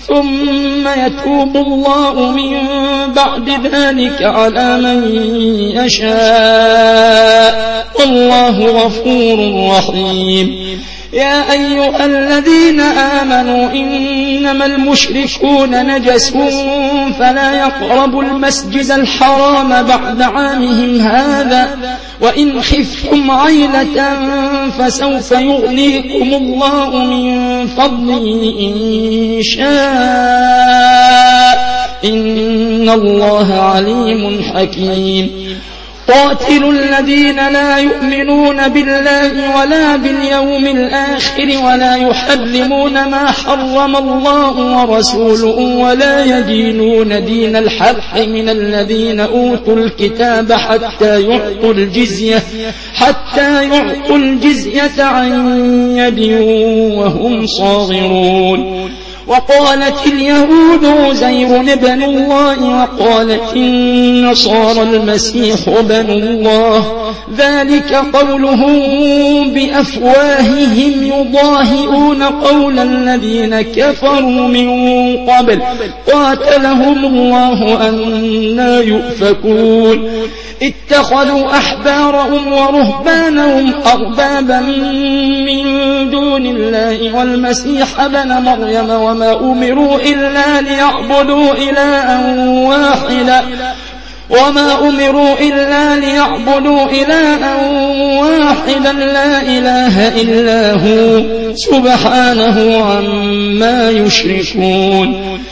ثم يتوب الله من بعد ذلك على من يشاء والله غفور رحيم. يا أيها الذين آمنوا إنما المشركون نجس فلا يقربوا المسجد الحرام بعد عامهم هذا وإن خفتم عيلة فسوف يغنيكم الله من فضله إن شاء إن الله عليم حكيم. قاتلوا الذين لا يؤمنون بالله ولا باليوم الآخر ولا يحرمون ما حرم الله ورسوله ولا يدينون دين الحق من الذين أوتوا الكتاب حتى يعطوا الجزية عن يد وهم صاغرون. وقالت اليهود عزير ابن الله وقالت النصارى المسيح ابن الله ذلك قولهم بأفواههم يضاهئون قول الذين كفروا من قبل قاتلهم الله أنى يؤفكون. اتخذوا أحبارهم ورهبانهم أربابا من دون الله والمسيح ابن مريم وما أمروا إلا ليعبدوا إلها واحدا لا إله إلا هو سبحانه عما يشركون.